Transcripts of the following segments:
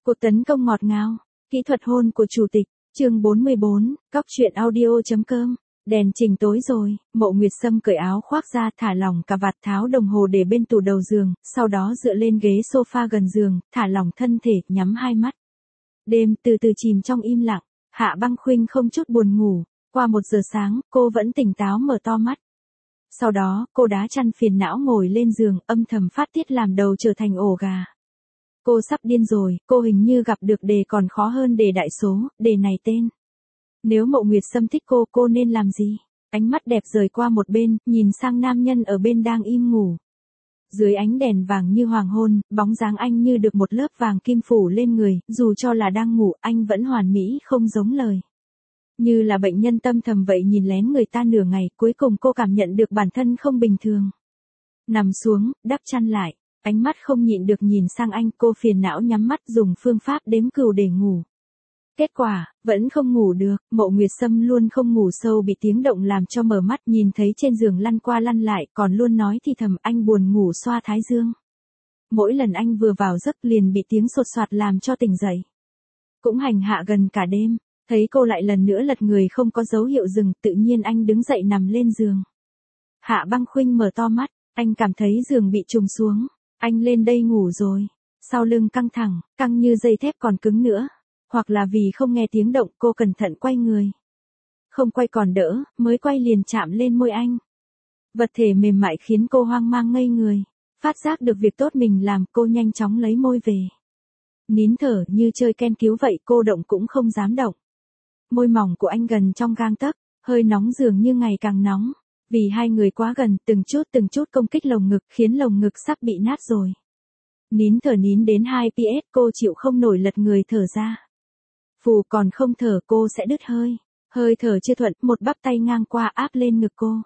Cuộc tấn công ngọt ngào, kỹ thuật hôn của chủ tịch, chương 44, cóc truyện audio.com. Đèn chỉnh tối rồi, Mộ Nguyệt Sâm cởi áo khoác ra, thả lỏng cà vạt, tháo đồng hồ để bên tủ đầu giường, sau đó dựa lên ghế sofa gần giường, thả lỏng thân thể, nhắm hai mắt. Đêm từ từ chìm trong im lặng, Hạ Băng Khuynh không chút buồn ngủ, qua 1 giờ sáng, cô vẫn tỉnh táo mở to mắt. Sau đó, cô đá chăn phiền não ngồi lên giường, âm thầm phát tiết làm đầu trở thành ổ gà. Cô sắp điên rồi, cô hình như gặp được đề còn khó hơn đề đại số, đề này tên. Nếu Mộ Nguyệt Sâm thích cô nên làm gì? Ánh mắt đẹp rời qua một bên, nhìn sang nam nhân ở bên đang im ngủ. Dưới ánh đèn vàng như hoàng hôn, bóng dáng anh như được một lớp vàng kim phủ lên người, dù cho là đang ngủ, anh vẫn hoàn mỹ không giống lời. Như là bệnh nhân tâm thầm vậy, nhìn lén người ta nửa ngày, cuối cùng cô cảm nhận được bản thân không bình thường. Nằm xuống, đắp chăn lại, ánh mắt không nhịn được nhìn sang anh, cô phiền não nhắm mắt dùng phương pháp đếm cừu để ngủ. Kết quả, vẫn không ngủ được, Mộ Nguyệt Sâm luôn không ngủ sâu, bị tiếng động làm cho mở mắt, nhìn thấy trên giường lăn qua lăn lại, còn luôn nói thì thầm, anh buồn ngủ xoa thái dương. Mỗi lần anh vừa vào giấc liền bị tiếng sột soạt làm cho tỉnh dậy. Cũng hành hạ gần cả đêm, thấy cô lại lần nữa lật người không có dấu hiệu dừng, tự nhiên anh đứng dậy nằm lên giường. Hạ Băng Khuynh mở to mắt, anh cảm thấy giường bị trùng xuống, anh lên đây ngủ rồi, sau lưng căng thẳng, căng như dây thép còn cứng nữa. Hoặc là vì không nghe tiếng động, cô cẩn thận quay người. Không quay còn đỡ, mới quay liền chạm lên môi anh. Vật thể mềm mại khiến cô hoang mang ngây người. Phát giác được việc tốt mình làm, cô nhanh chóng lấy môi về. Nín thở như chơi ken cứu vậy, cô động cũng không dám động. Môi mỏng của anh gần trong gang tấc, hơi nóng dường như ngày càng nóng. Vì hai người quá gần, từng chút công kích lồng ngực, khiến lồng ngực sắp bị nát rồi. Nín thở nín đến 2 PS, cô chịu không nổi lật người thở ra. Phù còn không thở cô sẽ đứt hơi. Hơi thở chưa thuận, một bắp tay ngang qua áp lên ngực cô.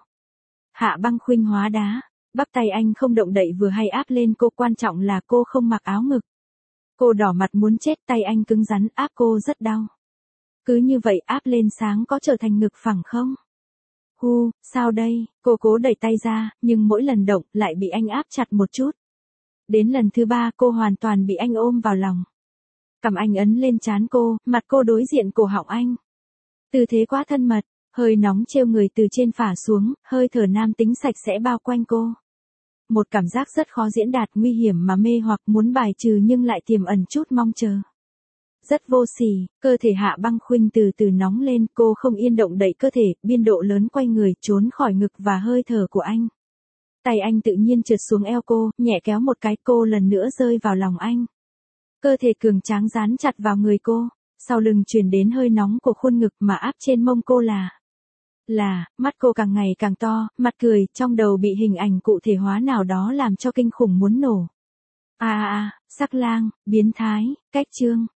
Hạ Băng Khuynh hóa đá. Bắp tay anh không động đậy vừa hay áp lên cô, quan trọng là cô không mặc áo ngực. Cô đỏ mặt muốn chết, tay anh cứng rắn áp cô rất đau. Cứ như vậy áp lên sáng có trở thành ngực phẳng không? Sao đây? Cô cố đẩy tay ra, nhưng mỗi lần động lại bị anh áp chặt một chút. Đến lần thứ 3 cô hoàn toàn bị anh ôm vào lòng. Cầm anh ấn lên trán cô, mặt cô đối diện cổ họng anh. Tư thế quá thân mật, hơi nóng trêu người từ trên phả xuống, hơi thở nam tính sạch sẽ bao quanh cô. Một cảm giác rất khó diễn đạt, nguy hiểm mà mê hoặc, muốn bài trừ nhưng lại tiềm ẩn chút mong chờ. Rất vô sỉ, cơ thể Hạ Băng Khuynh từ từ nóng lên, cô không yên động đẩy cơ thể, biên độ lớn quay người, trốn khỏi ngực và hơi thở của anh. Tay anh tự nhiên trượt xuống eo cô, nhẹ kéo một cái, cô lần nữa rơi vào lòng anh. Cơ thể cường tráng dán chặt vào người cô, sau lưng truyền đến hơi nóng của khuôn ngực mà áp trên mông cô mắt cô càng ngày càng to, mặt cười, trong đầu bị hình ảnh cụ thể hóa nào đó làm cho kinh khủng muốn nổ. Sắc lang, biến thái, cách chương.